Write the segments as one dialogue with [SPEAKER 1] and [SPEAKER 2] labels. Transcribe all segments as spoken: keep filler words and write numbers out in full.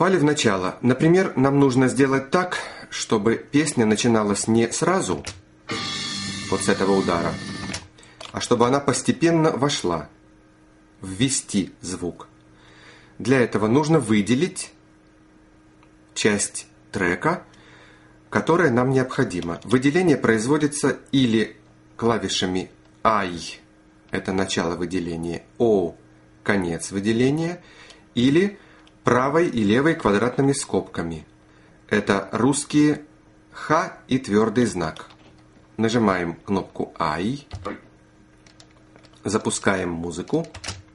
[SPEAKER 1] попали в начало. Например, нам нужно сделать так, чтобы песня начиналась не сразу, вот с этого удара, а чтобы она постепенно вошла, ввести звук. Для этого нужно выделить часть трека, которая нам необходима. Выделение производится или клавишами I, это начало выделения, O, конец выделения, или правой и левой квадратными скобками. Это русские Х и твердый знак. Нажимаем кнопку I, запускаем музыку.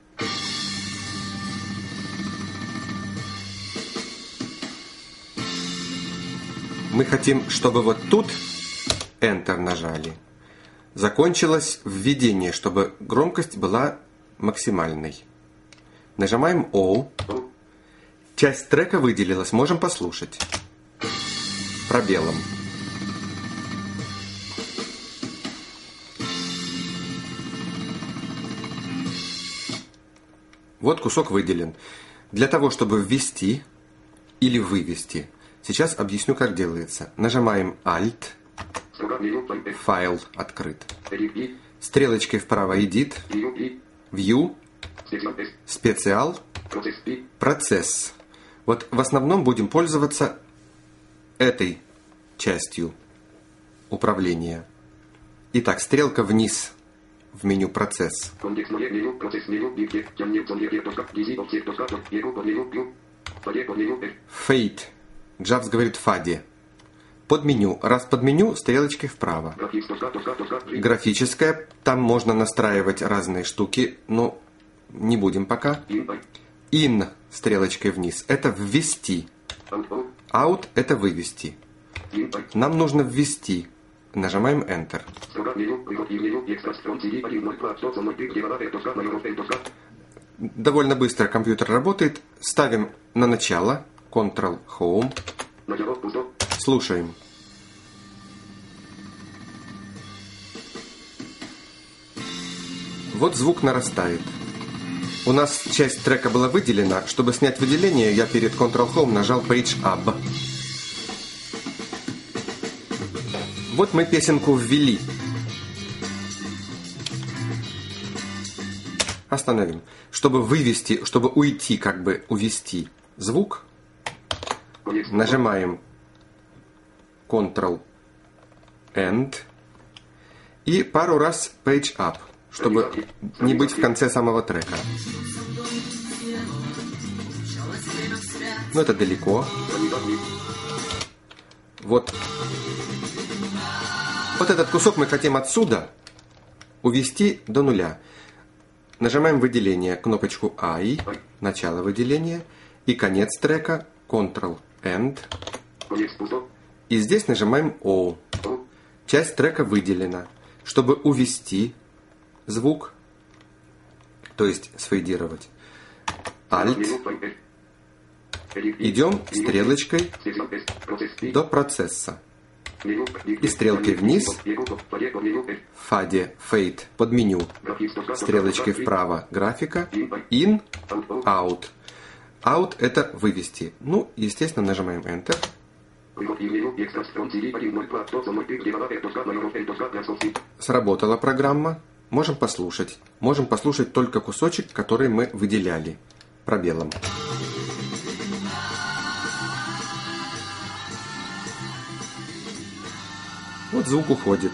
[SPEAKER 1] Мы хотим, чтобы вот тут Enter нажали. Закончилось введение, чтобы громкость была максимальной. Нажимаем O. Часть трека выделилась, можем послушать. Пробелом. Вот кусок выделен. Для того, чтобы ввести или вывести, сейчас объясню, как делается. Нажимаем Alt. Файл открыт. Стрелочкой вправо Edit. View. Специал. Процесс. Вот в основном будем пользоваться этой частью управления. Итак, стрелка вниз в меню «Процесс». Fade. Джавс говорит «фаде». Под меню. Раз под меню, стрелочкой вправо. Графическое. Там можно настраивать разные штуки, но не будем пока. In. Стрелочкой вниз. Это ввести. Out. Это вывести. Нам нужно ввести. Нажимаем Enter. Довольно быстро компьютер работает. Ставим на начало. Ctrl-Home. Слушаем. Вот звук нарастает. У нас часть трека была выделена. Чтобы снять выделение, я перед Ctrl-Home нажал Page Up. Вот мы песенку ввели. Остановим. Чтобы вывести, чтобы уйти, как бы увести звук, нажимаем Ctrl-End и пару раз Page Up, чтобы не быть в конце самого трека. Ну, это далеко. Вот. Вот этот кусок мы хотим отсюда увести до нуля. Нажимаем выделение, кнопочку I, начало выделения, и конец трека, Ctrl-End. И здесь нажимаем O. Часть трека выделена. Чтобы увести звук, то есть сфейдировать, Alt, идем стрелочкой до процесса. И стрелкой вниз, фаде, Fade, под меню, стрелочкой вправо, графика, In, Out. Out – это вывести. Ну, естественно, нажимаем Enter. Сработала программа. Можем послушать. Можем послушать только кусочек, который мы выделяли пробелом. Вот звук уходит.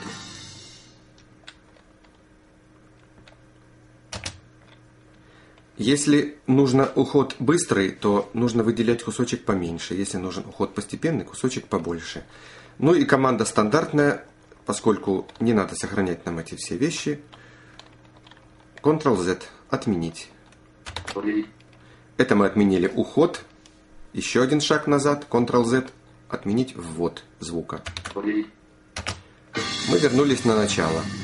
[SPEAKER 1] Если нужно уход быстрый, то нужно выделять кусочек поменьше. Если нужен уход постепенный, кусочек побольше. Ну и команда стандартная, поскольку не надо сохранять нам эти все вещи. Ctrl-Z. Отменить. Это мы отменили уход. Еще один шаг назад. Ctrl-Z. Отменить ввод звука. Мы вернулись на начало.